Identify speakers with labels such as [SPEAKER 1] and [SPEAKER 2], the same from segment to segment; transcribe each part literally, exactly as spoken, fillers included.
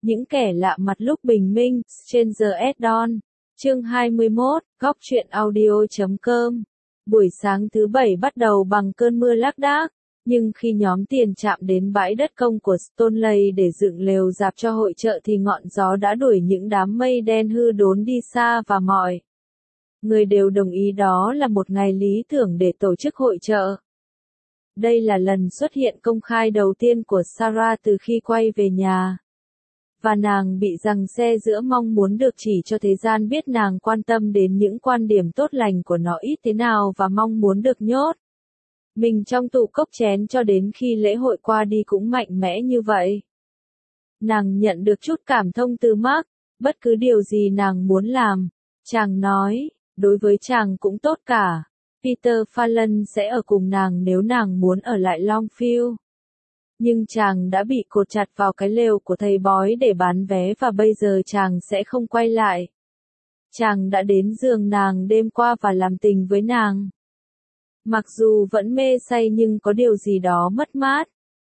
[SPEAKER 1] Những kẻ lạ mặt lúc bình minh, Stranger at Dawn. Chương hai mươi mốt, góc truyện audio chấm com. Buổi sáng thứ bảy bắt đầu bằng cơn mưa lác đác, nhưng khi nhóm tiền chạm đến bãi đất công của Stoneleigh để dựng lều rạp cho hội chợ thì ngọn gió đã đuổi những đám mây đen hư đốn đi xa và mọi người đều đồng ý đó là một ngày lý tưởng để tổ chức hội chợ. Đây là lần xuất hiện công khai đầu tiên của Sarah từ khi quay về nhà. Và nàng bị giằng xe giữa mong muốn được chỉ cho thế gian biết nàng quan tâm đến những quan điểm tốt lành của nó ít thế nào và mong muốn được nhốt mình trong tủ cốc chén cho đến khi lễ hội qua đi cũng mạnh mẽ như vậy. Nàng nhận được chút cảm thông từ Mark, bất cứ điều gì nàng muốn làm, chàng nói, đối với chàng cũng tốt cả. Peter Fallon sẽ ở cùng nàng nếu nàng muốn ở lại Longfield. Nhưng chàng đã bị cột chặt vào cái lều của thầy bói để bán vé và bây giờ chàng sẽ không quay lại. Chàng đã đến giường nàng đêm qua và làm tình với nàng. Mặc dù vẫn mê say nhưng có điều gì đó mất mát.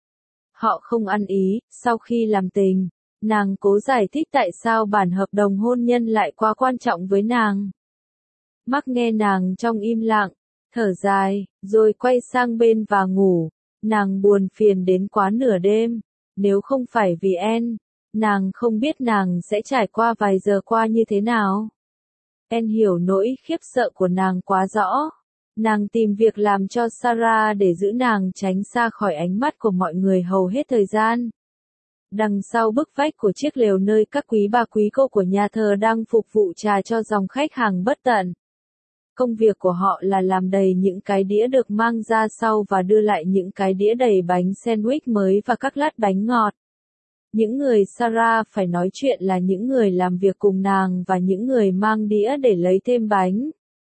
[SPEAKER 1] Họ không ăn ý, sau khi làm tình, nàng cố giải thích tại sao bản hợp đồng hôn nhân lại quá quan trọng với nàng. Mark nghe nàng trong im lặng, thở dài, rồi quay sang bên và ngủ. Nàng buồn phiền đến quá nửa đêm, nếu không phải vì Anne, nàng không biết nàng sẽ trải qua vài giờ qua như thế nào. Anne hiểu nỗi khiếp sợ của nàng quá rõ. Nàng tìm việc làm cho Sarah để giữ nàng tránh xa khỏi ánh mắt của mọi người hầu hết thời gian. Đằng sau bức vách của chiếc lều nơi các quý bà quý cô của nhà thờ đang phục vụ trà cho dòng khách hàng bất tận. Công việc của họ là làm đầy những cái đĩa được mang ra sau và đưa lại những cái đĩa đầy bánh sandwich mới và các lát bánh ngọt. Những người Sarah phải nói chuyện là những người làm việc cùng nàng và những người mang đĩa để lấy thêm bánh.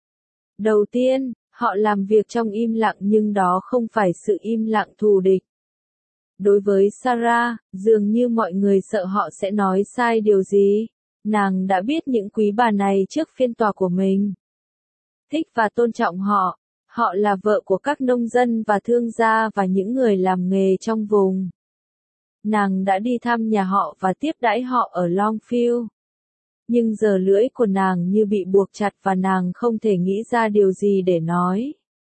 [SPEAKER 1] Đầu tiên, họ làm việc trong im lặng nhưng đó không phải sự im lặng thù địch. Đối với Sarah, dường như mọi người sợ họ sẽ nói sai điều gì. Nàng đã biết những quý bà này trước phiên tòa của mình. Thích và tôn trọng họ. Họ là vợ của các nông dân và thương gia và những người làm nghề trong vùng. Nàng đã đi thăm nhà họ và tiếp đãi họ ở Longfield. Nhưng giờ lưỡi của nàng như bị buộc chặt và nàng không thể nghĩ ra điều gì để nói.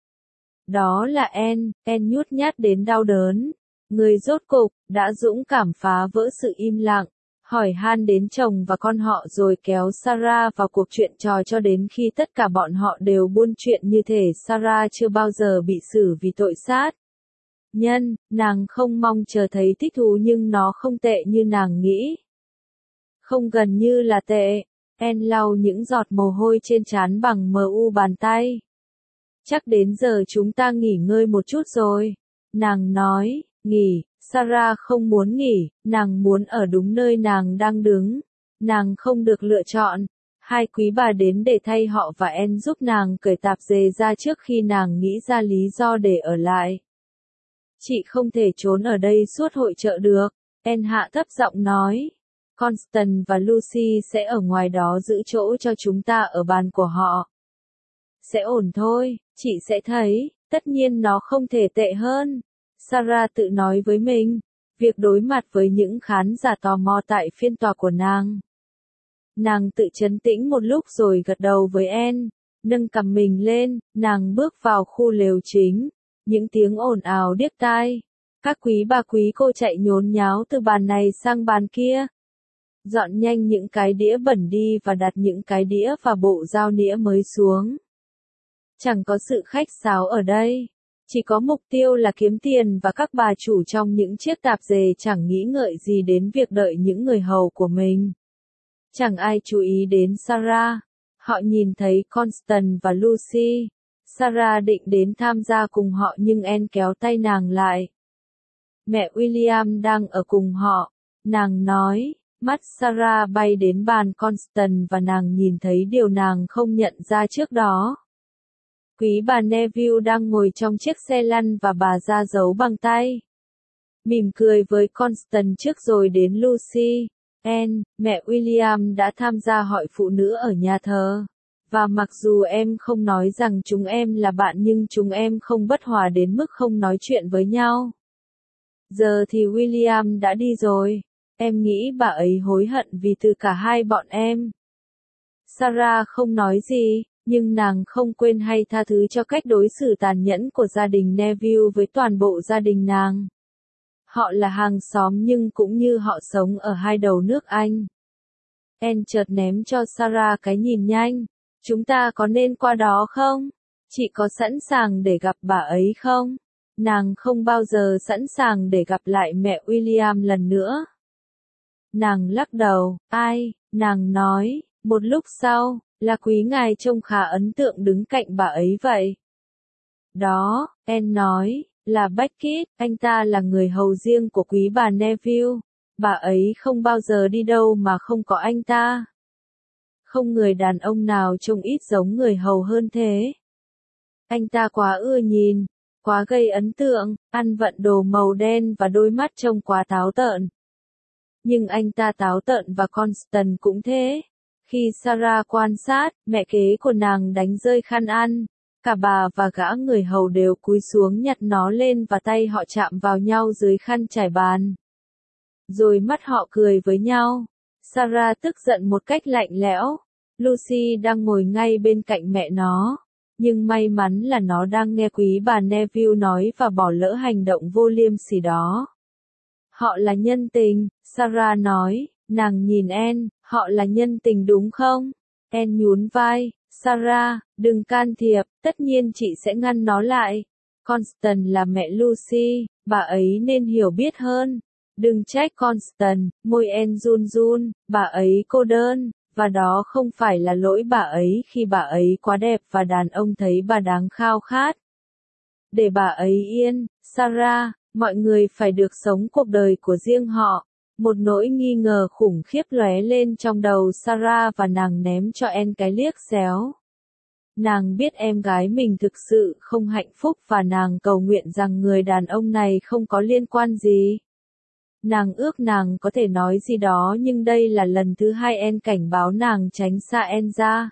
[SPEAKER 1] Đó là Anne, Anne nhút nhát đến đau đớn. Người rốt cục, đã dũng cảm phá vỡ sự im lặng. Hỏi han đến chồng và con họ rồi kéo Sarah vào cuộc chuyện trò cho đến khi tất cả bọn họ đều buôn chuyện như thể Sarah chưa bao giờ bị xử vì tội sát nhân. Nàng không mong chờ thấy thích thú nhưng nó không tệ như nàng nghĩ. Không gần như là tệ. Anne lau những giọt mồ hôi trên trán bằng mu bàn tay. Chắc đến giờ chúng ta nghỉ ngơi một chút rồi. Nàng nói, nghỉ. Sarah không muốn nghỉ, nàng muốn ở đúng nơi nàng đang đứng. Nàng không được lựa chọn. Hai quý bà đến để thay họ và Anne giúp nàng cởi tạp dề ra trước khi nàng nghĩ ra lý do để ở lại. Chị không thể trốn ở đây suốt hội chợ được, Anne hạ thấp giọng nói. Constance và Lucy sẽ ở ngoài đó giữ chỗ cho chúng ta ở bàn của họ. Sẽ ổn thôi, chị sẽ thấy, tất nhiên nó không thể tệ hơn. Sarah tự nói với mình, việc đối mặt với những khán giả tò mò tại phiên tòa của nàng. Nàng tự trấn tĩnh một lúc rồi gật đầu với Anne, nâng cằm mình lên, nàng bước vào khu lều chính, những tiếng ồn ào điếc tai. Các quý bà quý cô chạy nhốn nháo từ bàn này sang bàn kia. Dọn nhanh những cái đĩa bẩn đi và đặt những cái đĩa và bộ dao nĩa mới xuống. Chẳng có sự khách sáo ở đây. Chỉ có mục tiêu là kiếm tiền và các bà chủ trong những chiếc tạp dề chẳng nghĩ ngợi gì đến việc đợi những người hầu của mình. Chẳng ai chú ý đến Sarah. Họ nhìn thấy Constance và Lucy. Sarah định đến tham gia cùng họ nhưng Anne kéo tay nàng lại. Mẹ William đang ở cùng họ. Nàng nói, mắt Sarah bay đến bàn Constance và nàng nhìn thấy điều nàng không nhận ra trước đó. Quý bà Neville đang ngồi trong chiếc xe lăn và bà ra dấu bằng tay. Mỉm cười với Constance trước rồi đến Lucy. Anne, mẹ William đã tham gia hội phụ nữ ở nhà thờ. Và mặc dù em không nói rằng chúng em là bạn nhưng chúng em không bất hòa đến mức không nói chuyện với nhau. Giờ thì William đã đi rồi. Em nghĩ bà ấy hối hận vì từ cả hai bọn em. Sarah không nói gì, nhưng nàng không quên hay tha thứ cho cách đối xử tàn nhẫn của gia đình Neville với toàn bộ gia đình nàng. Họ là hàng xóm nhưng cũng như họ sống ở hai đầu nước Anh. Anne chợt ném cho Sarah cái nhìn nhanh. Chúng ta có nên qua đó không? Chị có sẵn sàng để gặp bà ấy không? Nàng không bao giờ sẵn sàng để gặp lại mẹ William lần nữa. Nàng lắc đầu, ai, nàng nói, một lúc sau, là quý ngài trông khá ấn tượng đứng cạnh bà ấy vậy. Đó, Anne nói, là Beckett, anh ta là người hầu riêng của quý bà Neville. Bà ấy không bao giờ đi đâu mà không có anh ta. Không người đàn ông nào trông ít giống người hầu hơn thế. Anh ta quá ưa nhìn, quá gây ấn tượng, ăn vận đồ màu đen và đôi mắt trông quá táo tợn. Nhưng anh ta táo tợn và Constance cũng thế. Khi Sarah quan sát, mẹ kế của nàng đánh rơi khăn ăn. Cả bà và gã người hầu đều cúi xuống nhặt nó lên và tay họ chạm vào nhau dưới khăn trải bàn. Rồi mắt họ cười với nhau. Sarah tức giận một cách lạnh lẽo. Lucy đang ngồi ngay bên cạnh mẹ nó. Nhưng may mắn là nó đang nghe quý bà Neville nói và bỏ lỡ hành động vô liêm sỉ đó. Họ là nhân tình, Sarah nói, nàng nhìn Anne, họ là nhân tình đúng không? Anne nhún vai, Sarah, đừng can thiệp, tất nhiên chị sẽ ngăn nó lại. Constance là mẹ Lucy, bà ấy nên hiểu biết hơn. Đừng trách Constance, môi Anne run run, bà ấy cô đơn, và đó không phải là lỗi bà ấy khi bà ấy quá đẹp và đàn ông thấy bà đáng khao khát. Để bà ấy yên, Sarah, mọi người phải được sống cuộc đời của riêng họ. Một nỗi nghi ngờ khủng khiếp lóe lên trong đầu Sarah và nàng ném cho Anne cái liếc xéo. Nàng biết em gái mình thực sự không hạnh phúc và nàng cầu nguyện rằng người đàn ông này không có liên quan gì. Nàng ước nàng có thể nói gì đó nhưng đây là lần thứ hai Anne cảnh báo nàng tránh xa Anne ra.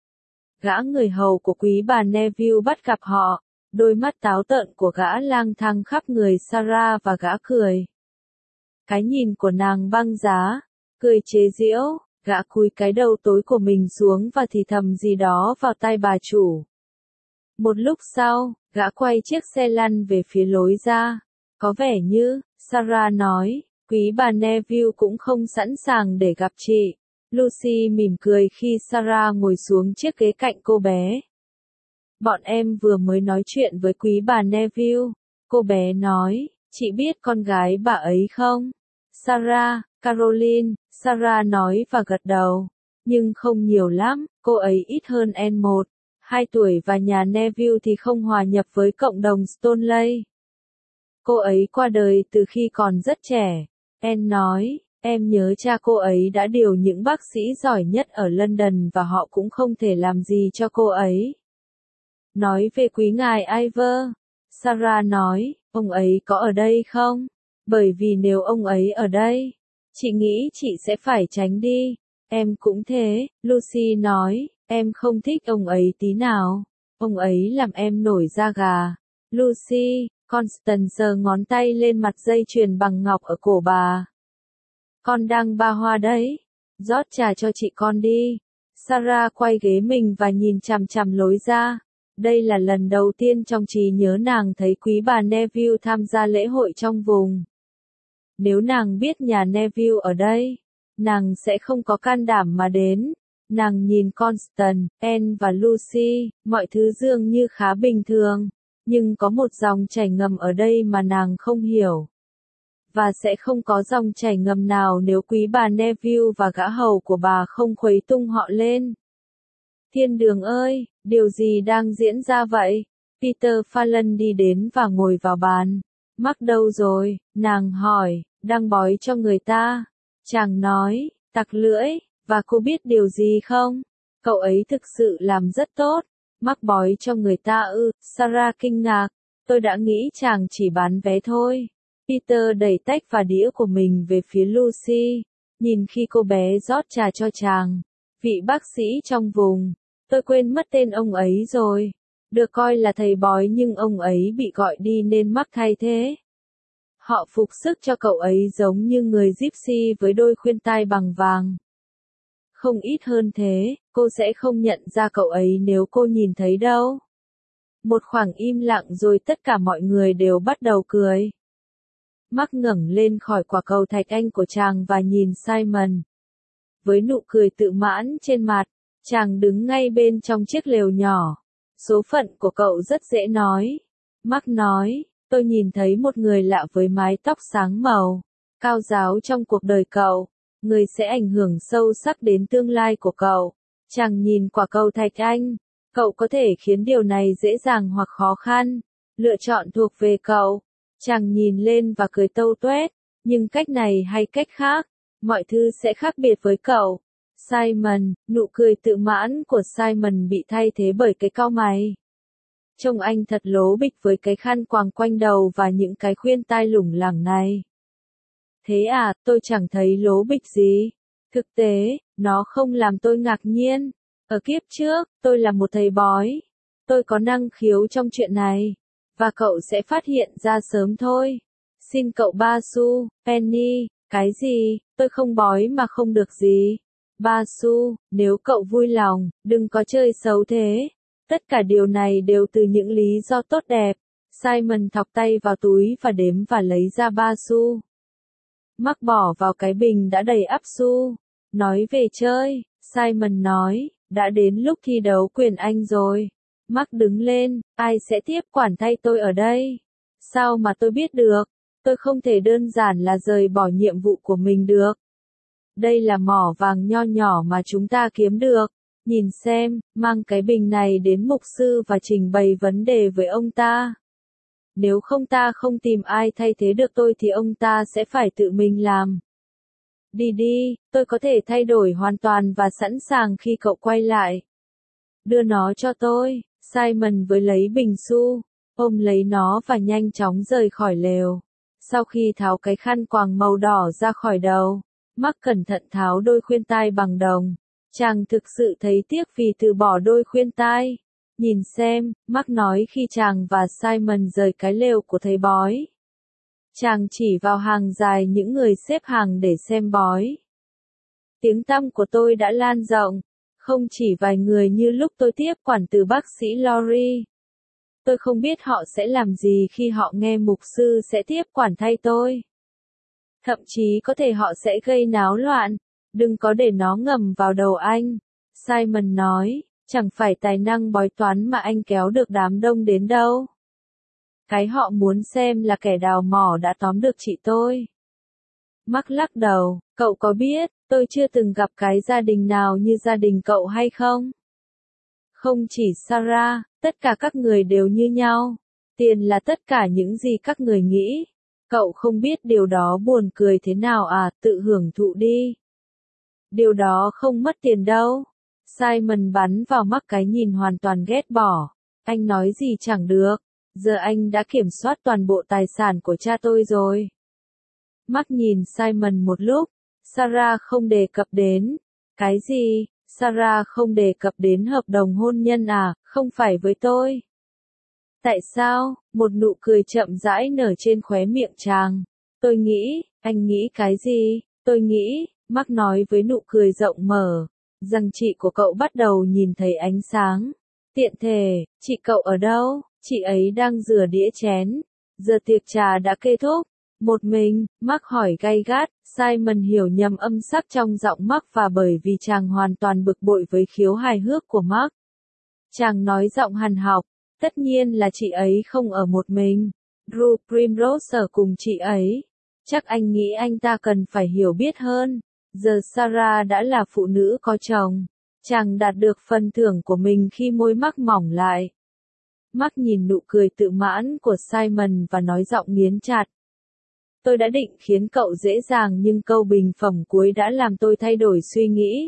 [SPEAKER 1] Gã người hầu của quý bà Neville bắt gặp họ, đôi mắt táo tợn của gã lang thang khắp người Sarah và gã cười. Cái nhìn của nàng băng giá, cười chế giễu, gã cúi cái đầu tối của mình xuống và thì thầm gì đó vào tai bà chủ. Một lúc sau, gã quay chiếc xe lăn về phía lối ra. Có vẻ như, Sarah nói, quý bà Neville cũng không sẵn sàng để gặp chị. Lucy mỉm cười khi Sarah ngồi xuống chiếc ghế cạnh cô bé. Bọn em vừa mới nói chuyện với quý bà Neville. Cô bé nói, chị biết con gái bà ấy không? Sarah, Caroline, Sarah nói và gật đầu. Nhưng không nhiều lắm, cô ấy ít hơn Anne một, hai tuổi và nhà Neville thì không hòa nhập với cộng đồng Stoneleigh. Cô ấy qua đời từ khi còn rất trẻ. Anne nói, em nhớ cha cô ấy đã điều những bác sĩ giỏi nhất ở London và họ cũng không thể làm gì cho cô ấy. Nói về quý ngài Ivor, Sarah nói, ông ấy có ở đây không? Bởi vì nếu ông ấy ở đây, chị nghĩ chị sẽ phải tránh đi. Em cũng thế, Lucy nói, em không thích ông ấy tí nào. Ông ấy làm em nổi da gà. Lucy, Constance giơ ngón tay lên mặt dây chuyền bằng ngọc ở cổ bà. Con đang ba hoa đấy. Rót trà cho chị con đi. Sarah quay ghế mình và nhìn chằm chằm lối ra. Đây là lần đầu tiên trong trí nhớ nàng thấy quý bà Neville tham gia lễ hội trong vùng. Nếu nàng biết nhà Neville ở đây, nàng sẽ không có can đảm mà đến. Nàng nhìn Constance, Anne và Lucy, mọi thứ dường như khá bình thường. Nhưng có một dòng chảy ngầm ở đây mà nàng không hiểu. Và sẽ không có dòng chảy ngầm nào nếu quý bà Neville và gã hầu của bà không khuấy tung họ lên. Thiên đường ơi, điều gì đang diễn ra vậy? Peter Fallon đi đến và ngồi vào bàn. Mắc đâu rồi? Nàng hỏi, đang bói cho người ta. Chàng nói, tặc lưỡi, và cô biết điều gì không? Cậu ấy thực sự làm rất tốt. Mắc bói cho người ta ư, Sarah kinh ngạc. Tôi đã nghĩ chàng chỉ bán vé thôi. Peter đẩy tách và đĩa của mình về phía Lucy. Nhìn khi cô bé rót trà cho chàng. Vị bác sĩ trong vùng. Tôi quên mất tên ông ấy rồi. Được coi là thầy bói nhưng ông ấy bị gọi đi nên mắc thay thế. Họ phục sức cho cậu ấy giống như người gypsy với đôi khuyên tai bằng vàng. Không ít hơn thế, cô sẽ không nhận ra cậu ấy nếu cô nhìn thấy đâu. Một khoảng im lặng rồi tất cả mọi người đều bắt đầu cười. Mark ngẩng lên khỏi quả cầu thạch anh của chàng và nhìn Simon. Với nụ cười tự mãn trên mặt, chàng đứng ngay bên trong chiếc lều nhỏ. Số phận của cậu rất dễ nói. Mark nói, tôi nhìn thấy một người lạ với mái tóc sáng màu, cao ráo trong cuộc đời cậu. Người sẽ ảnh hưởng sâu sắc đến tương lai của cậu. Chàng nhìn quả cầu thạch anh. Cậu có thể khiến điều này dễ dàng hoặc khó khăn. Lựa chọn thuộc về cậu. Chàng nhìn lên và cười tâu tuét. Nhưng cách này hay cách khác, mọi thứ sẽ khác biệt với cậu. Simon, nụ cười tự mãn của Simon bị thay thế bởi cái cau mày. Trông anh thật lố bịch với cái khăn quàng quanh đầu và những cái khuyên tai lủng lẳng này. Thế à, tôi chẳng thấy lố bịch gì. Thực tế, nó không làm tôi ngạc nhiên. Ở kiếp trước, tôi là một thầy bói. Tôi có năng khiếu trong chuyện này. Và cậu sẽ phát hiện ra sớm thôi. Xin cậu ba xu, Penny, cái gì, tôi không bói mà không được gì. Ba xu, nếu cậu vui lòng, đừng có chơi xấu thế. Tất cả điều này đều từ những lý do tốt đẹp. Simon thọc tay vào túi và đếm và lấy ra ba xu. Mark bỏ vào cái bình đã đầy ắp xu. Nói về chơi, Simon nói, đã đến lúc thi đấu quyền Anh rồi. Mark đứng lên, ai sẽ tiếp quản thay tôi ở đây? Sao mà tôi biết được? Tôi không thể đơn giản là rời bỏ nhiệm vụ của mình được. Đây là mỏ vàng nho nhỏ mà chúng ta kiếm được. Nhìn xem, mang cái bình này đến mục sư và trình bày vấn đề với ông ta. Nếu không ta không tìm ai thay thế được tôi thì ông ta sẽ phải tự mình làm. Đi đi, tôi có thể thay đổi hoàn toàn và sẵn sàng khi cậu quay lại. Đưa nó cho tôi, Simon với lấy bình xu, ôm lấy nó và nhanh chóng rời khỏi lều. Sau khi tháo cái khăn quàng màu đỏ ra khỏi đầu, Mark cẩn thận tháo đôi khuyên tai bằng đồng. Chàng thực sự thấy tiếc vì từ bỏ đôi khuyên tai. Nhìn xem, Mark nói khi chàng và Simon rời cái lều của thầy bói. Chàng chỉ vào hàng dài những người xếp hàng để xem bói. Tiếng tăm của tôi đã lan rộng, không chỉ vài người như lúc tôi tiếp quản từ bác sĩ Lori. Tôi không biết họ sẽ làm gì khi họ nghe mục sư sẽ tiếp quản thay tôi. Thậm chí có thể họ sẽ gây náo loạn. Đừng có để nó ngầm vào đầu anh. Simon nói, chẳng phải tài năng bói toán mà anh kéo được đám đông đến đâu. Cái họ muốn xem là kẻ đào mỏ đã tóm được chị tôi. Mark lắc đầu, cậu có biết, tôi chưa từng gặp cái gia đình nào như gia đình cậu hay không? Không chỉ Sarah, tất cả các người đều như nhau. Tiền là tất cả những gì các người nghĩ. Cậu không biết điều đó buồn cười thế nào à, tự hưởng thụ đi. Điều đó không mất tiền đâu. Simon bắn vào Mark cái nhìn hoàn toàn ghét bỏ. Anh nói gì chẳng được. Giờ anh đã kiểm soát toàn bộ tài sản của cha tôi rồi. Mark nhìn Simon một lúc. Sarah không đề cập đến. Cái gì? Sarah không đề cập đến hợp đồng hôn nhân à, không phải với tôi. Tại sao? Một nụ cười chậm rãi nở trên khóe miệng chàng. Tôi nghĩ, anh nghĩ cái gì? Tôi nghĩ, Mark nói với nụ cười rộng mở, rằng chị của cậu bắt đầu nhìn thấy ánh sáng. Tiện thể, chị cậu ở đâu? Chị ấy đang rửa đĩa chén. Giờ tiệc trà đã kết thúc. Một mình, Mark hỏi gay gắt. Simon hiểu nhầm âm sắc trong giọng Mark và bởi vì chàng hoàn toàn bực bội với khiếu hài hước của Mark. Chàng nói giọng hằn học. Tất nhiên là chị ấy không ở một mình. Drew Primrose ở cùng chị ấy. Chắc anh nghĩ anh ta cần phải hiểu biết hơn. Giờ Sarah đã là phụ nữ có chồng. Chàng đạt được phần thưởng của mình khi môi Mark mỏng lại. Mark nhìn nụ cười tự mãn của Simon và nói giọng nghiến chặt. Tôi đã định khiến cậu dễ dàng nhưng câu bình phẩm cuối đã làm tôi thay đổi suy nghĩ.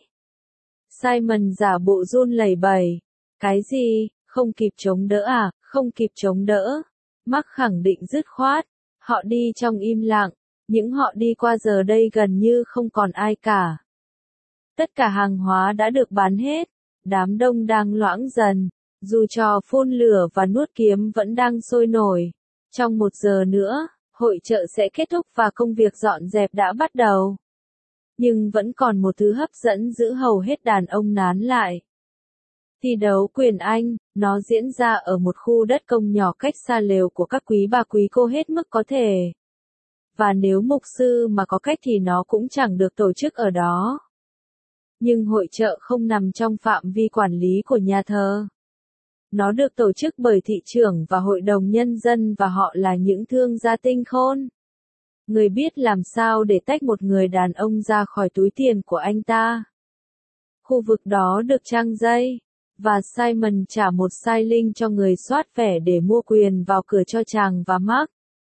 [SPEAKER 1] Simon giả bộ run lẩy bẩy. Cái gì? Không kịp chống đỡ à? Không kịp chống đỡ. Mark khẳng định dứt khoát. Họ đi trong im lặng. Những họ đi qua giờ đây gần như không còn ai cả. Tất cả hàng hóa đã được bán hết. Đám đông đang loãng dần. Dù trò phun lửa và nuốt kiếm vẫn đang sôi nổi. Trong một giờ nữa, Hội chợ sẽ kết thúc và công việc dọn dẹp đã bắt đầu. Nhưng vẫn còn một thứ hấp dẫn giữ hầu hết đàn ông nán lại. Thi đấu quyền Anh, nó diễn ra ở một khu đất công nhỏ cách xa lều của các quý bà quý cô hết mức có thể. Và nếu mục sư mà có cách thì nó cũng chẳng được tổ chức ở đó. Nhưng hội chợ không nằm trong phạm vi quản lý của nhà thờ. Nó được tổ chức bởi thị trưởng và hội đồng nhân dân và họ là những thương gia tinh khôn. Người biết làm sao để tách một người đàn ông ra khỏi túi tiền của anh ta. Khu vực đó được trang dây, và Simon trả một sai linh cho người soát vé để mua quyền vào cửa cho chàng và Mark.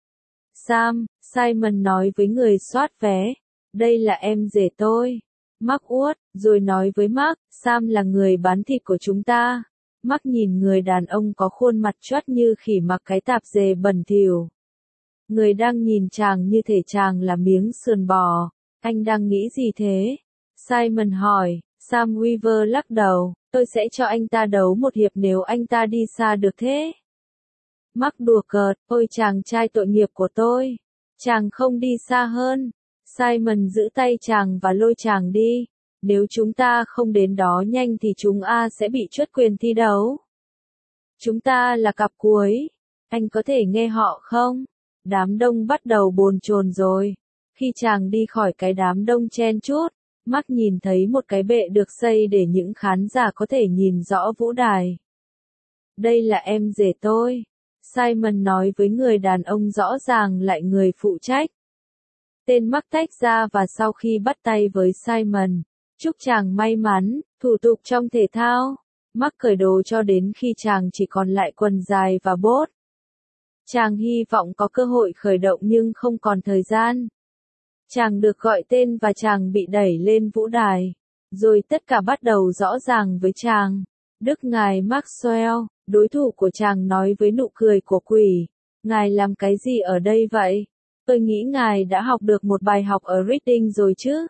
[SPEAKER 1] Sam, Simon nói với người soát vé, đây là em rể tôi. Mark uất, rồi nói với Mark, Sam là người bán thịt của chúng ta. Mark nhìn người đàn ông có khuôn mặt choắt như khỉ mặc cái tạp dề bẩn thỉu. Người đang nhìn chàng như thể chàng là miếng sườn bò. Anh đang nghĩ gì thế? Simon hỏi. Sam Weaver lắc đầu, tôi sẽ cho anh ta đấu một hiệp nếu anh ta đi xa được thế. Mark đùa cợt, ôi chàng trai tội nghiệp của tôi. Chàng không đi xa hơn. Simon giữ tay chàng và lôi chàng đi. Nếu chúng ta không đến đó nhanh thì chúng ta sẽ bị truất quyền thi đấu. Chúng ta là cặp cuối. Anh có thể nghe họ không? Đám đông bắt đầu bồn chồn rồi. Khi chàng đi khỏi cái đám đông chen chúc, Mark nhìn thấy một cái bệ được xây để những khán giả có thể nhìn rõ vũ đài. Đây là em rể tôi. Simon nói với người đàn ông rõ ràng lại người phụ trách. Tên Mark tách ra và sau khi bắt tay với Simon, chúc chàng may mắn, thủ tục trong thể thao. Mark cởi đồ cho đến khi chàng chỉ còn lại quần dài và bốt. Chàng hy vọng có cơ hội khởi động nhưng không còn thời gian. Chàng được gọi tên và chàng bị đẩy lên vũ đài. Rồi tất cả bắt đầu rõ ràng với chàng. Đức ngài Maxwell, đối thủ của chàng nói với nụ cười của quỷ. Ngài làm cái gì ở đây vậy? Tôi nghĩ ngài đã học được một bài học ở Reading rồi chứ?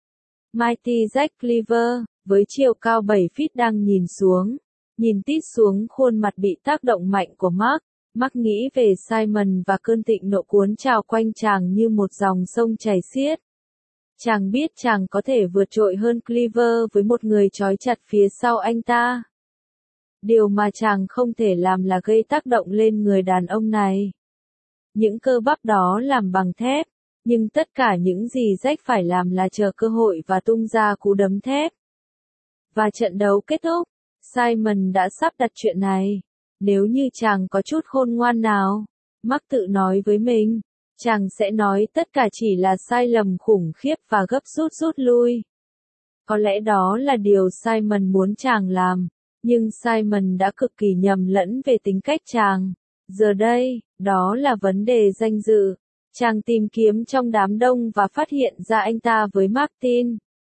[SPEAKER 1] Mighty Jack Cleaver, với chiều cao bảy feet đang nhìn xuống. Nhìn tít xuống khuôn mặt bị tác động mạnh của Mark. Mark nghĩ về Simon và cơn thịnh nộ cuốn trào quanh chàng như một dòng sông chảy xiết. Chàng biết chàng có thể vượt trội hơn Cleaver với một người trói chặt phía sau anh ta. Điều mà chàng không thể làm là gây tác động lên người đàn ông này. Những cơ bắp đó làm bằng thép, nhưng tất cả những gì Jack phải làm là chờ cơ hội và tung ra cú đấm thép. Và trận đấu kết thúc, Simon đã sắp đặt chuyện này. Nếu như chàng có chút khôn ngoan nào, Mark tự nói với mình, chàng sẽ nói tất cả chỉ là sai lầm khủng khiếp và gấp rút rút lui. Có lẽ đó là điều Simon muốn chàng làm, nhưng Simon đã cực kỳ nhầm lẫn về tính cách chàng. Giờ đây, đó là vấn đề danh dự. Chàng tìm kiếm trong đám đông và phát hiện ra anh ta với Martin.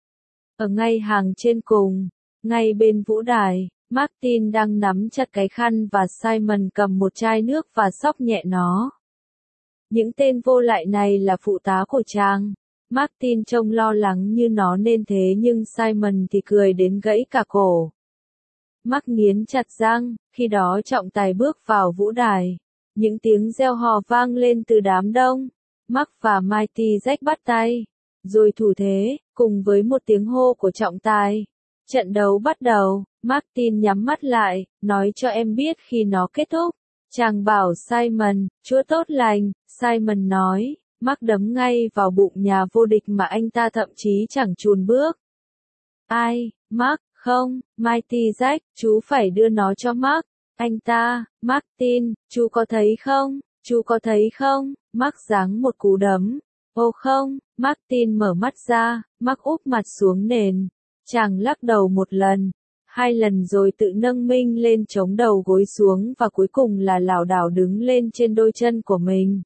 [SPEAKER 1] Ở ngay hàng trên cùng, ngay bên vũ đài, Martin đang nắm chặt cái khăn và Simon cầm một chai nước và xóc nhẹ nó. Những tên vô lại này là phụ tá của chàng. Martin trông lo lắng như nó nên thế nhưng Simon thì cười đến gãy cả cổ. Mark nghiến chặt răng, khi đó trọng tài bước vào vũ đài. Những tiếng reo hò vang lên từ đám đông. Mark và Mighty Jack bắt tay. Rồi thủ thế, cùng với một tiếng hô của trọng tài. Trận đấu bắt đầu, Martin nhắm mắt lại, nói cho em biết khi nó kết thúc. Chàng bảo Simon, Chúa tốt lành, Simon nói, Mark đấm ngay vào bụng nhà vô địch mà anh ta thậm chí chẳng chùn bước. Ai, Mark, không, Mighty Jack, chú phải đưa nó cho Mark. Anh ta, Martin, chú có thấy không, chú có thấy không, Mark giáng một cú đấm. Ô không, Martin mở mắt ra, Mark úp mặt xuống nền. Chàng lắc đầu một lần, hai lần rồi tự nâng mình lên chống đầu gối xuống và cuối cùng là lảo đảo đứng lên trên đôi chân của mình.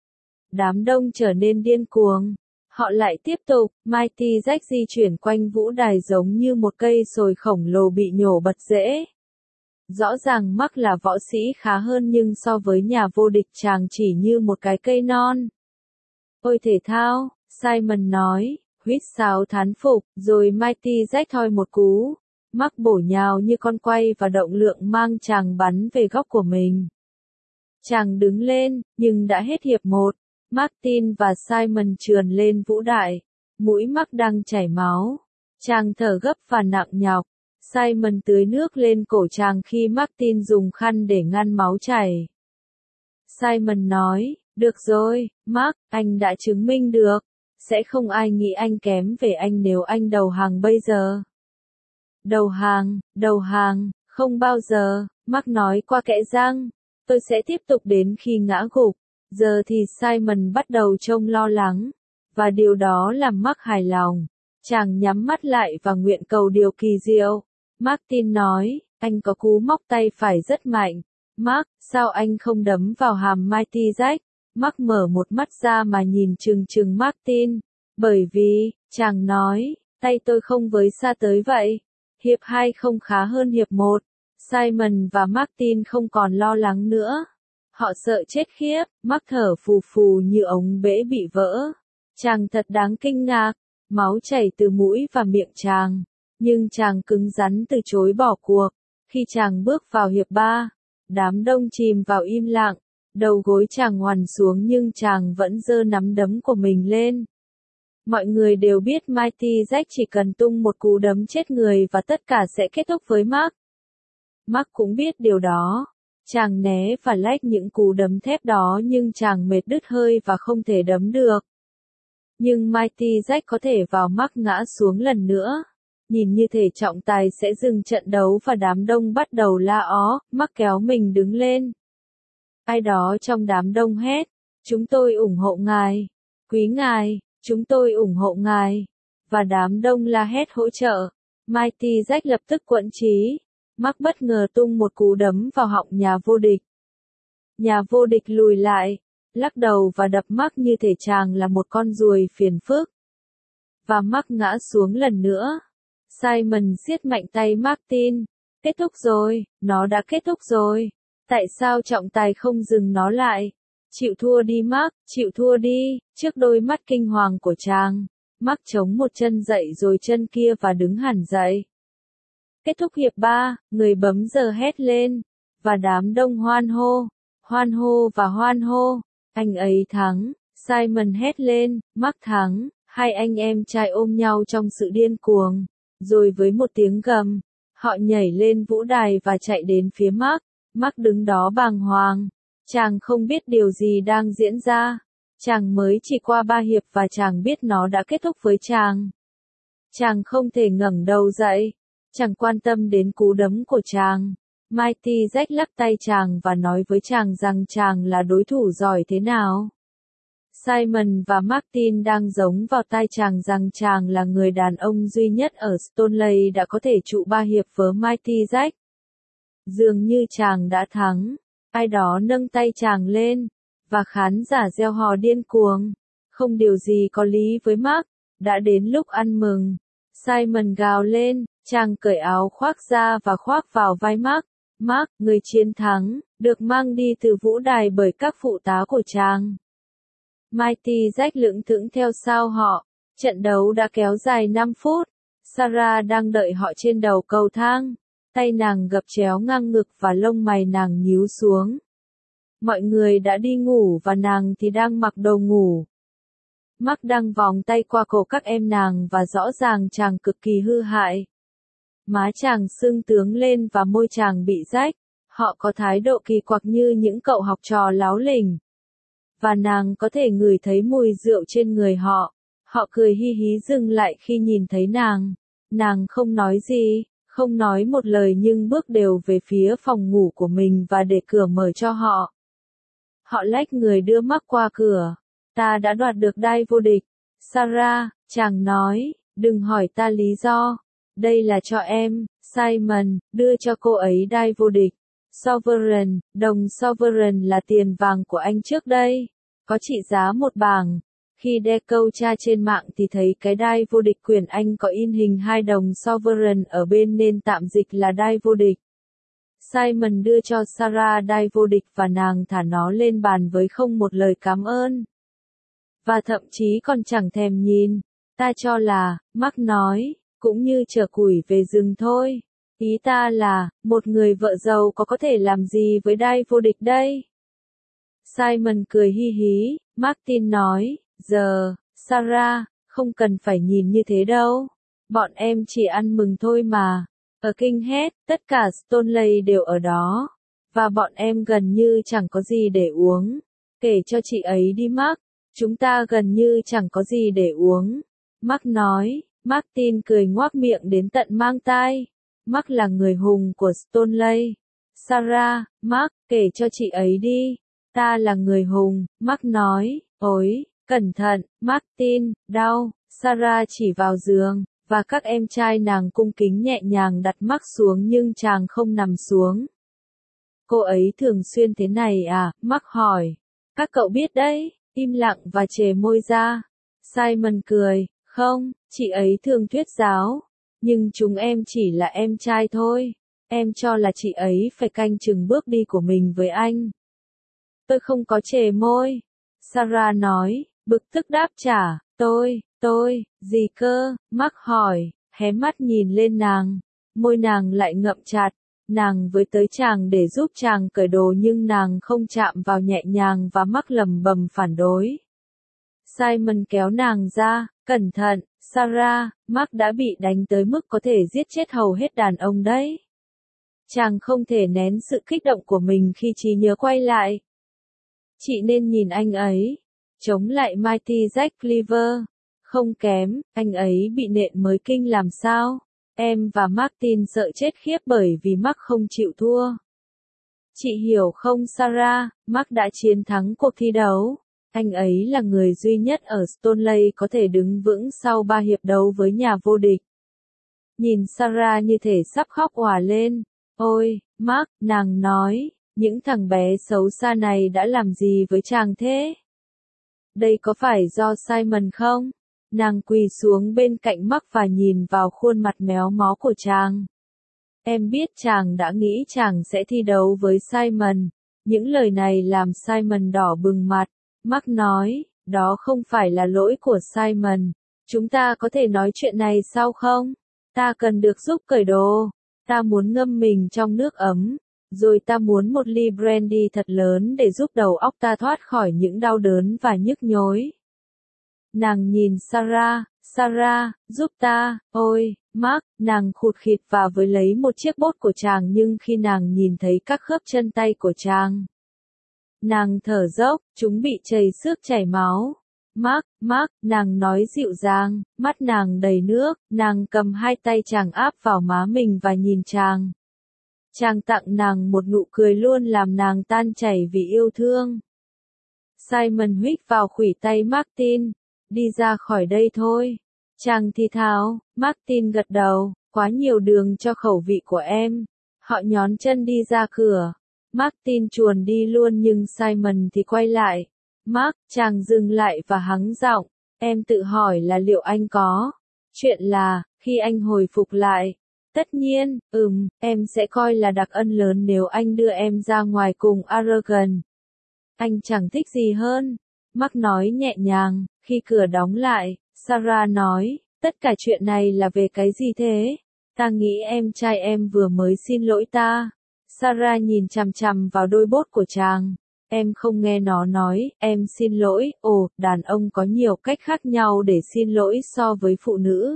[SPEAKER 1] Đám đông trở nên điên cuồng. Họ lại tiếp tục, Mighty Jack di chuyển quanh vũ đài giống như một cây sồi khổng lồ bị nhổ bật rễ. Rõ ràng Mark là võ sĩ khá hơn nhưng so với nhà vô địch chàng chỉ như một cái cây non. Ôi thể thao, Simon nói, huýt sáo thán phục, rồi Mighty Jack thoi một cú. Mark bổ nhào như con quay và động lượng mang chàng bắn về góc của mình. Chàng đứng lên, nhưng đã hết hiệp một. Martin và Simon trườn lên vũ đài. Mũi Mark đang chảy máu. Chàng thở gấp và nặng nhọc. Simon tưới nước lên cổ chàng khi Martin dùng khăn để ngăn máu chảy. Simon nói, được rồi, Mark, anh đã chứng minh được. Sẽ không ai nghĩ anh kém về anh nếu anh đầu hàng bây giờ. Đầu hàng, đầu hàng, không bao giờ, Mark nói qua kẽ răng. Tôi sẽ tiếp tục đến khi ngã gục. Giờ thì Simon bắt đầu trông lo lắng. Và điều đó làm Mark hài lòng. Chàng nhắm mắt lại và nguyện cầu điều kỳ diệu. Martin nói, anh có cú móc tay phải rất mạnh. Mark, sao anh không đấm vào hàm Mighty Jack? Mark mở một mắt ra mà nhìn chừng chừng Martin. Bởi vì, chàng nói, tay tôi không với xa tới vậy. Hiệp hai không khá hơn hiệp một. Simon và Martin không còn lo lắng nữa. Họ sợ chết khiếp, Mark thở phù phù như ống bể bị vỡ. Chàng thật đáng kinh ngạc, máu chảy từ mũi và miệng chàng. Nhưng chàng cứng rắn từ chối bỏ cuộc. Khi chàng bước vào hiệp ba, đám đông chìm vào im lặng. Đầu gối chàng ngoằn xuống nhưng chàng vẫn giơ nắm đấm của mình lên. Mọi người đều biết Mighty Jack chỉ cần tung một cú đấm chết người và tất cả sẽ kết thúc với Mark. Mark cũng biết điều đó. Chàng né và lách những cú đấm thép đó nhưng chàng mệt đứt hơi và không thể đấm được. Nhưng Mighty Jack có thể vào Mark ngã xuống lần nữa. Nhìn như thể trọng tài sẽ dừng trận đấu và đám đông bắt đầu la ó, Mark kéo mình đứng lên. Ai đó trong đám đông hét, chúng tôi ủng hộ ngài, quý ngài, chúng tôi ủng hộ ngài, và đám đông la hét hỗ trợ. Mighty Jack lập tức quẫn trí, Mark bất ngờ tung một cú đấm vào họng nhà vô địch. Nhà vô địch lùi lại, lắc đầu và đập Mark như thể chàng là một con ruồi phiền phức. Và Mark ngã xuống lần nữa. Simon siết mạnh tay Martin, kết thúc rồi, nó đã kết thúc rồi. Tại sao trọng tài không dừng nó lại? Chịu thua đi Mark, chịu thua đi, trước đôi mắt kinh hoàng của chàng. Mark chống một chân dậy rồi chân kia và đứng hẳn dậy. Kết thúc hiệp ba, người bấm giờ hét lên, và đám đông hoan hô, hoan hô và hoan hô. Anh ấy thắng, Simon hét lên, Mark thắng, hai anh em trai ôm nhau trong sự điên cuồng. Rồi với một tiếng gầm, họ nhảy lên vũ đài và chạy đến phía Mark. Mark đứng đó bàng hoàng. Chàng không biết điều gì đang diễn ra. Chàng mới chỉ qua ba hiệp và chàng biết nó đã kết thúc với chàng. Chàng không thể ngẩng đầu dậy. Chàng quan tâm đến cú đấm của chàng. Mighty Jack lắc tay chàng và nói với chàng rằng chàng là đối thủ giỏi thế nào. Simon và Martin đang giống vào tai chàng rằng chàng là người đàn ông duy nhất ở Stoneleigh đã có thể trụ ba hiệp với Mighty Jack. Dường như chàng đã thắng. Ai đó nâng tay chàng lên, và khán giả reo hò điên cuồng. Không điều gì có lý với Mark, đã đến lúc ăn mừng. Simon gào lên, chàng cởi áo khoác ra và khoác vào vai Mark. Mark, người chiến thắng, được mang đi từ vũ đài bởi các phụ tá của chàng. Mighty Jack lững thững theo sau họ. Trận đấu đã kéo dài năm phút. Sarah đang đợi họ trên đầu cầu thang. Tay nàng gập chéo ngang ngực và lông mày nàng nhíu xuống. Mọi người đã đi ngủ và nàng thì đang mặc đồ ngủ. Mark đang vòng tay qua cổ các em nàng và rõ ràng chàng cực kỳ hư hại. Má chàng sưng tướng lên và môi chàng bị rách. Họ có thái độ kỳ quặc như những cậu học trò láo lỉnh. Và nàng có thể ngửi thấy mùi rượu trên người họ. Họ cười hi hí dừng lại khi nhìn thấy nàng. Nàng không nói gì, không nói một lời nhưng bước đều về phía phòng ngủ của mình và để cửa mở cho họ. Họ lách người đưa Mark qua cửa. Ta đã đoạt được đai vô địch. Sarah, chàng nói, đừng hỏi ta lý do. Đây là cho em, Simon, đưa cho cô ấy đai vô địch. Sovereign, đồng Sovereign là tiền vàng của anh trước đây. Có trị giá một bảng. Khi đe câu tra trên mạng thì thấy cái đai vô địch quyền Anh có in hình hai đồng Sovereign ở bên nên tạm dịch là đai vô địch. Simon đưa cho Sarah đai vô địch và nàng thả nó lên bàn với không một lời cảm ơn. Và thậm chí còn chẳng thèm nhìn. Ta cho là, Mark nói, cũng như chở củi về rừng thôi. Ý ta là, một người vợ giàu có có thể làm gì với đai vô địch đây? Simon cười hi hí, Martin nói, giờ, Sarah, không cần phải nhìn như thế đâu. Bọn em chỉ ăn mừng thôi mà. Ở Kinghead, tất cả Stoneleigh đều ở đó. Và bọn em gần như chẳng có gì để uống. Kể cho chị ấy đi Mark. Chúng ta gần như chẳng có gì để uống. Mark nói. Martin cười ngoác miệng đến tận mang tai. Mark là người hùng của Stoneleigh. Sarah, Mark, kể cho chị ấy đi. Ta là người hùng, Mark nói. Ôi, cẩn thận, Martin, đau. Sarah chỉ vào giường, và các em trai nàng cung kính nhẹ nhàng đặt Mark xuống nhưng chàng không nằm xuống. Cô ấy thường xuyên thế này à? Mark hỏi. Các cậu biết đấy, im lặng và chề môi ra. Simon cười, không, chị ấy thường thuyết giáo. Nhưng chúng em chỉ là em trai thôi. Em cho là chị ấy phải canh chừng bước đi của mình với anh. Tôi không có chề môi. Sarah nói, bực tức đáp trả, tôi, tôi, gì cơ? Mark hỏi, hé mắt nhìn lên nàng. Môi nàng lại ngậm chặt. Nàng với tới chàng để giúp chàng cởi đồ nhưng nàng không chạm vào nhẹ nhàng và Mark lầm bầm phản đối. Simon kéo nàng ra, cẩn thận, Sarah, Mark đã bị đánh tới mức có thể giết chết hầu hết đàn ông đấy. Chàng không thể nén sự kích động của mình khi trí nhớ quay lại. Chị nên nhìn anh ấy. Chống lại Mighty Jack Cleaver. Không kém, anh ấy bị nện mới kinh làm sao. Em và Martin sợ chết khiếp bởi vì Mark không chịu thua. Chị hiểu không Sarah, Mark đã chiến thắng cuộc thi đấu. Anh ấy là người duy nhất ở Stoneleigh có thể đứng vững sau ba hiệp đấu với nhà vô địch. Nhìn Sarah như thể sắp khóc òa lên. Ôi, Mark, nàng nói, những thằng bé xấu xa này đã làm gì với chàng thế? Đây có phải do Simon không? Nàng quỳ xuống bên cạnh Mark và nhìn vào khuôn mặt méo mó của chàng. Em biết chàng đã nghĩ chàng sẽ thi đấu với Simon. Những lời này làm Simon đỏ bừng mặt. Mark nói, đó không phải là lỗi của Simon. Chúng ta có thể nói chuyện này sau không? Ta cần được giúp cởi đồ. Ta muốn ngâm mình trong nước ấm. Rồi ta muốn một ly brandy thật lớn để giúp đầu óc ta thoát khỏi những đau đớn và nhức nhối. Nàng nhìn Sarah, Sarah, giúp ta, ôi, Mark, nàng khụt khịt và với lấy một chiếc bốt của chàng nhưng khi nàng nhìn thấy các khớp chân tay của chàng. Nàng thở dốc, chúng bị chảy xước chảy máu. Mark, Mark, nàng nói dịu dàng, mắt nàng đầy nước, nàng cầm hai tay chàng áp vào má mình và nhìn chàng. Chàng tặng nàng một nụ cười luôn làm nàng tan chảy vì yêu thương. Simon huých vào khuỷu tay Martin, đi ra khỏi đây thôi. Chàng thì thào, Martin gật đầu, quá nhiều đường cho khẩu vị của em. Họ nhón chân đi ra cửa. Martin chuồn đi luôn nhưng Simon thì quay lại. Mark, chàng dừng lại và hắng giọng, em tự hỏi là liệu anh có. Chuyện là, khi anh hồi phục lại, tất nhiên, ừm, em sẽ coi là đặc ân lớn nếu anh đưa em ra ngoài cùng Aragon. Anh chẳng thích gì hơn. Mark nói nhẹ nhàng, khi cửa đóng lại, Sarah nói, tất cả chuyện này là về cái gì thế? Ta nghĩ em trai em vừa mới xin lỗi ta. Sarah nhìn chằm chằm vào đôi bốt của chàng. Em không nghe nó nói, em xin lỗi, ồ, đàn ông có nhiều cách khác nhau để xin lỗi so với phụ nữ.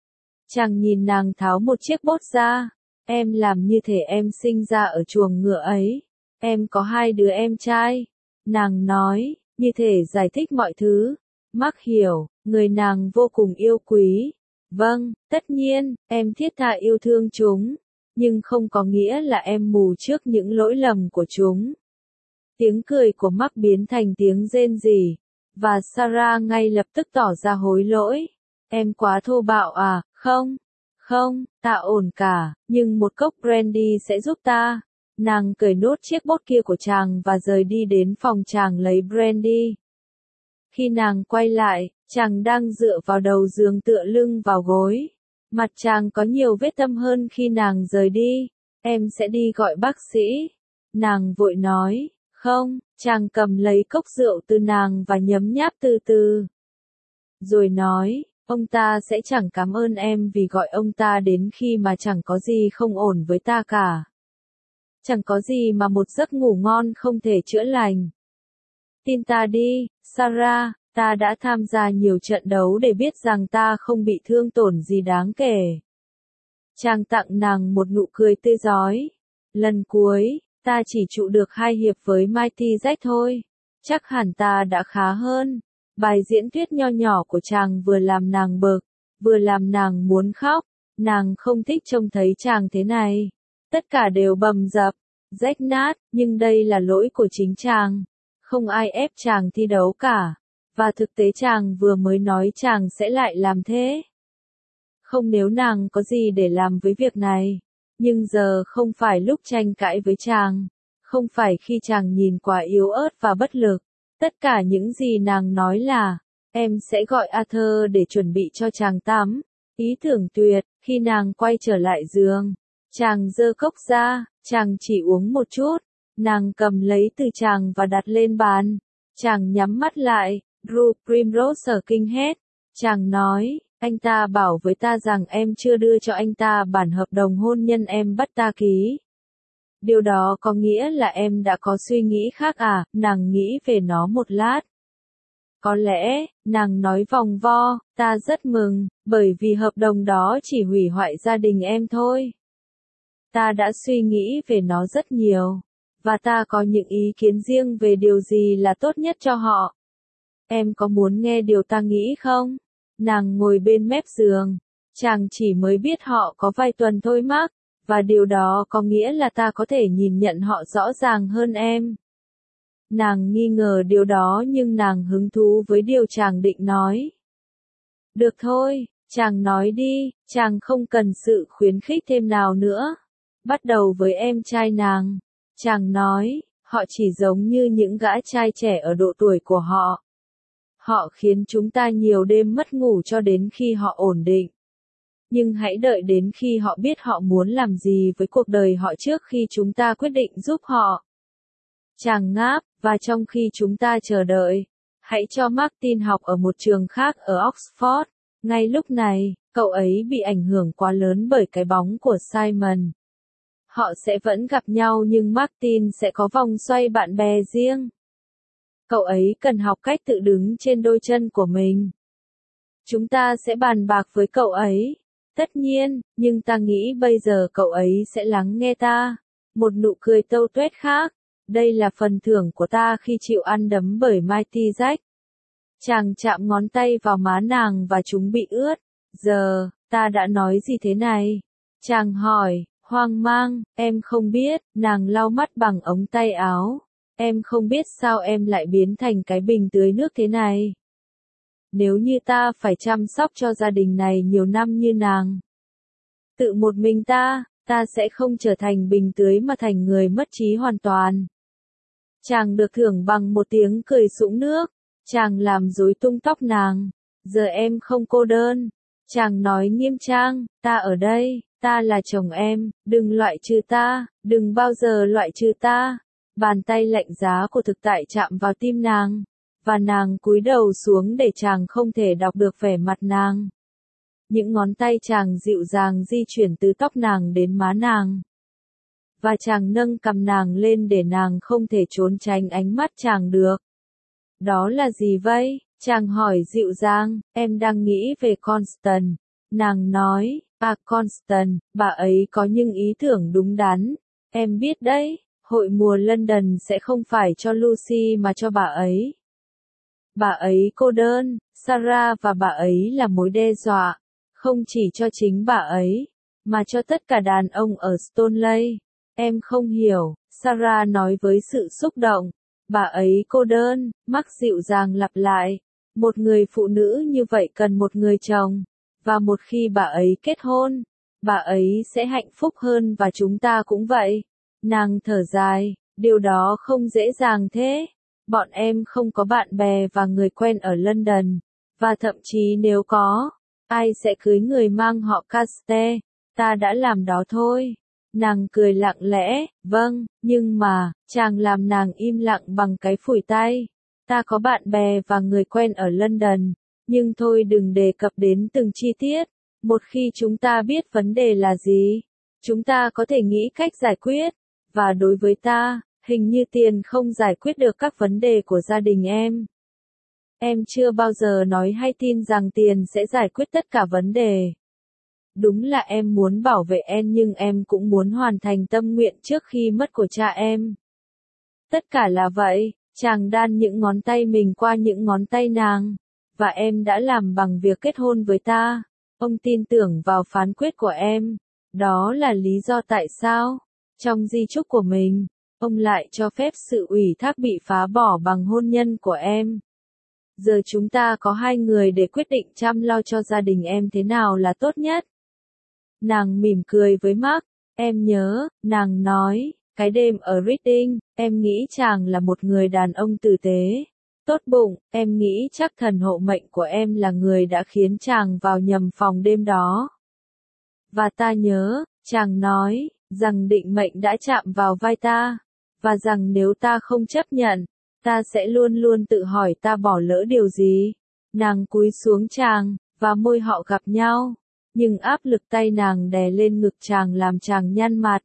[SPEAKER 1] Chàng nhìn nàng tháo một chiếc bốt ra. Em làm như thể em sinh ra ở chuồng ngựa ấy. Em có hai đứa em trai. Nàng nói, như thể giải thích mọi thứ. Mark hiểu, người nàng vô cùng yêu quý. Vâng, tất nhiên, em thiết tha yêu thương chúng. Nhưng không có nghĩa là em mù trước những lỗi lầm của chúng. Tiếng cười của Mark biến thành tiếng rên rỉ. Và Sarah ngay lập tức tỏ ra hối lỗi. Em quá thô bạo à, không? Không, ta ổn cả, nhưng một cốc brandy sẽ giúp ta. Nàng cởi nốt chiếc bốt kia của chàng và rời đi đến phòng chàng lấy brandy. Khi nàng quay lại, chàng đang dựa vào đầu giường tựa lưng vào gối. Mặt chàng có nhiều vết thâm hơn khi nàng rời đi. Em sẽ đi gọi bác sĩ. Nàng vội nói, không, chàng cầm lấy cốc rượu từ nàng và nhấm nháp từ từ. Rồi nói, ông ta sẽ chẳng cảm ơn em vì gọi ông ta đến khi mà chẳng có gì không ổn với ta cả. Chẳng có gì mà một giấc ngủ ngon không thể chữa lành. Tin ta đi, Sarah, ta đã tham gia nhiều trận đấu để biết rằng ta không bị thương tổn gì đáng kể. Chàng tặng nàng một nụ cười tươi rói. Lần cuối, ta chỉ trụ được hai hiệp với Mighty Jack thôi. Chắc hẳn ta đã khá hơn. Bài diễn thuyết nho nhỏ của chàng vừa làm nàng bực, vừa làm nàng muốn khóc. Nàng không thích trông thấy chàng thế này. Tất cả đều bầm dập, rách nát, nhưng đây là lỗi của chính chàng. Không ai ép chàng thi đấu cả. Và thực tế chàng vừa mới nói chàng sẽ lại làm thế. Không, nếu nàng có gì để làm với việc này. Nhưng giờ không phải lúc tranh cãi với chàng. Không phải khi chàng nhìn quá yếu ớt và bất lực. Tất cả những gì nàng nói là, em sẽ gọi Arthur để chuẩn bị cho chàng tắm. Ý tưởng tuyệt, khi nàng quay trở lại giường. Chàng giơ cốc ra, chàng chỉ uống một chút. Nàng cầm lấy từ chàng và đặt lên bàn. Chàng nhắm mắt lại, Drew Primrose ở kinh hét. Chàng nói, anh ta bảo với ta rằng em chưa đưa cho anh ta bản hợp đồng hôn nhân em bắt ta ký. Điều đó có nghĩa là em đã có suy nghĩ khác à? Nàng nghĩ về nó một lát. Có lẽ, nàng nói vòng vo, ta rất mừng, bởi vì hợp đồng đó chỉ hủy hoại gia đình em thôi. Ta đã suy nghĩ về nó rất nhiều, và ta có những ý kiến riêng về điều gì là tốt nhất cho họ. Em có muốn nghe điều ta nghĩ không? Nàng ngồi bên mép giường. Chàng chỉ mới biết họ có vài tuần thôi mắc, và điều đó có nghĩa là ta có thể nhìn nhận họ rõ ràng hơn em. Nàng nghi ngờ điều đó nhưng nàng hứng thú với điều chàng định nói. Được thôi, chàng nói đi, chàng không cần sự khuyến khích thêm nào nữa. Bắt đầu với em trai nàng. Chàng nói, họ chỉ giống như những gã trai trẻ ở độ tuổi của họ. Họ khiến chúng ta nhiều đêm mất ngủ cho đến khi họ ổn định. Nhưng hãy đợi đến khi họ biết họ muốn làm gì với cuộc đời họ trước khi chúng ta quyết định giúp họ. Chàng ngáp, và trong khi chúng ta chờ đợi, hãy cho Martin học ở một trường khác ở Oxford. Ngay lúc này, cậu ấy bị ảnh hưởng quá lớn bởi cái bóng của Simon. Họ sẽ vẫn gặp nhau nhưng Martin sẽ có vòng xoay bạn bè riêng. Cậu ấy cần học cách tự đứng trên đôi chân của mình. Chúng ta sẽ bàn bạc với cậu ấy. Tất nhiên, nhưng ta nghĩ bây giờ cậu ấy sẽ lắng nghe ta. Một nụ cười tâu tuét khác. Đây là phần thưởng của ta khi chịu ăn đấm bởi Mighty Jack. Chàng chạm ngón tay vào má nàng và chúng bị ướt. Giờ, ta đã nói gì thế này? Chàng hỏi, hoang mang, em không biết, nàng lau mắt bằng ống tay áo. Em không biết sao em lại biến thành cái bình tưới nước thế này. Nếu như ta phải chăm sóc cho gia đình này nhiều năm như nàng. Tự một mình ta, ta sẽ không trở thành bình tưới mà thành người mất trí hoàn toàn. Chàng được thưởng bằng một tiếng cười sũng nước. Chàng làm rối tung tóc nàng. Giờ em không cô đơn. Chàng nói nghiêm trang, ta ở đây, ta là chồng em, đừng loại trừ ta, đừng bao giờ loại trừ ta. Bàn tay lạnh giá của thực tại chạm vào tim nàng, và nàng cúi đầu xuống để chàng không thể đọc được vẻ mặt nàng. Những ngón tay chàng dịu dàng di chuyển từ tóc nàng đến má nàng. Và chàng nâng cằm nàng lên để nàng không thể trốn tránh ánh mắt chàng được. Đó là gì vậy? Chàng hỏi dịu dàng, em đang nghĩ về Constance. Nàng nói, à Constance, bà ấy có những ý tưởng đúng đắn. Em biết đấy, hội mùa London sẽ không phải cho Lucy mà cho bà ấy. Bà ấy cô đơn, Sarah và bà ấy là mối đe dọa. Không chỉ cho chính bà ấy, mà cho tất cả đàn ông ở Stoneleigh. Em không hiểu, Sarah nói với sự xúc động. Bà ấy cô đơn, Mark dịu dàng lặp lại. Một người phụ nữ như vậy cần một người chồng. Và một khi bà ấy kết hôn, bà ấy sẽ hạnh phúc hơn và chúng ta cũng vậy. Nàng thở dài, điều đó không dễ dàng thế. Bọn em không có bạn bè và người quen ở London. Và thậm chí nếu có, ai sẽ cưới người mang họ Caste? Ta đã làm đó thôi. Nàng cười lặng lẽ, vâng, nhưng mà, chàng làm nàng im lặng bằng cái phủi tay. Ta có bạn bè và người quen ở London, nhưng thôi đừng đề cập đến từng chi tiết. Một khi chúng ta biết vấn đề là gì, chúng ta có thể nghĩ cách giải quyết. Và đối với ta, Hình như tiền không giải quyết được các vấn đề của gia đình em. Em chưa bao giờ nói hay tin rằng tiền sẽ giải quyết tất cả vấn đề. Đúng là em muốn bảo vệ em nhưng em cũng muốn hoàn thành tâm nguyện trước khi mất của cha em. Tất cả là vậy, chàng đan những ngón tay mình qua những ngón tay nàng. Và em đã làm bằng việc kết hôn với ta. Ông tin tưởng vào phán quyết của em. Đó là lý do tại sao, trong di chúc của mình, ông lại cho phép sự ủy thác bị phá bỏ bằng hôn nhân của em. Giờ chúng ta có hai người để quyết định chăm lo cho gia đình em thế nào là tốt nhất. Nàng mỉm cười với Mark. Em nhớ, nàng nói, cái đêm ở Reading, em nghĩ chàng là một người đàn ông tử tế, tốt bụng, em nghĩ chắc thần hộ mệnh của em là người đã khiến chàng vào nhầm phòng đêm đó. Và ta nhớ, chàng nói, rằng định mệnh đã chạm vào vai ta, và rằng nếu ta không chấp nhận, ta sẽ luôn luôn tự hỏi ta bỏ lỡ điều gì. Nàng cúi xuống chàng, và môi họ gặp nhau, nhưng áp lực tay nàng đè lên ngực chàng làm chàng nhăn mặt.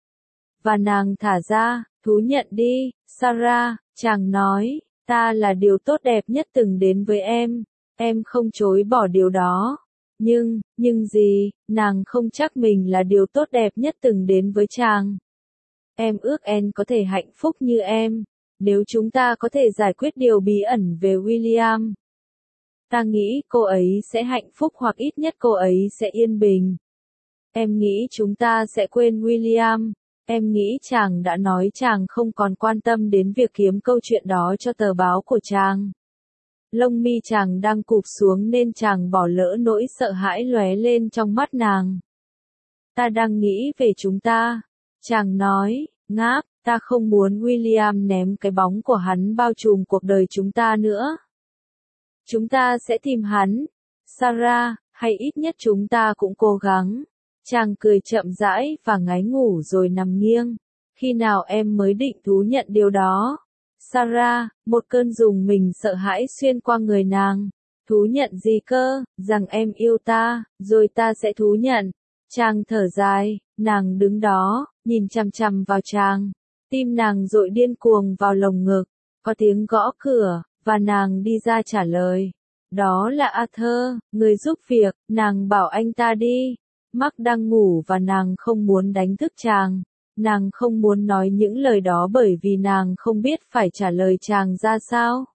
[SPEAKER 1] Và nàng thả ra, thú nhận đi, Sarah, chàng nói, ta là điều tốt đẹp nhất từng đến với em, em không chối bỏ điều đó. Nhưng, nhưng gì, nàng không chắc mình là điều tốt đẹp nhất từng đến với chàng. Em ước em có thể hạnh phúc như em, nếu chúng ta có thể giải quyết điều bí ẩn về William. Ta nghĩ cô ấy sẽ hạnh phúc hoặc ít nhất cô ấy sẽ yên bình. Em nghĩ chúng ta sẽ quên William. Em nghĩ chàng đã nói chàng không còn quan tâm đến việc kiếm câu chuyện đó cho tờ báo của chàng. Lông mi chàng đang cụp xuống nên chàng bỏ lỡ nỗi sợ hãi lóe lên trong mắt nàng. Ta đang nghĩ về chúng ta. Chàng nói, ngáp, ta không muốn William ném cái bóng của hắn bao trùm cuộc đời chúng ta nữa. Chúng ta sẽ tìm hắn, Sarah, hay ít nhất chúng ta cũng cố gắng. Chàng cười chậm rãi và ngáy ngủ rồi nằm nghiêng. Khi nào em mới định thú nhận điều đó? Sarah, một cơn rùng mình sợ hãi xuyên qua người nàng. Thú nhận gì cơ? Rằng em yêu ta, rồi ta sẽ thú nhận. Chàng thở dài, nàng đứng đó, nhìn chằm chằm vào chàng. Tim nàng dội điên cuồng vào lồng ngực. Có tiếng gõ cửa, và nàng đi ra trả lời. Đó là Arthur, người giúp việc, nàng bảo anh ta đi. Mark đang ngủ và nàng không muốn đánh thức chàng. Nàng không muốn nói những lời đó bởi vì nàng không biết phải trả lời chàng ra sao.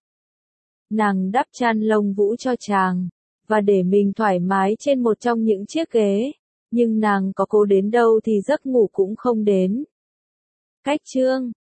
[SPEAKER 1] Nàng đắp chăn lông vũ cho chàng, và để mình thoải mái trên một trong những chiếc ghế. Nhưng nàng có cố đến đâu thì giấc ngủ cũng không đến. Cách chương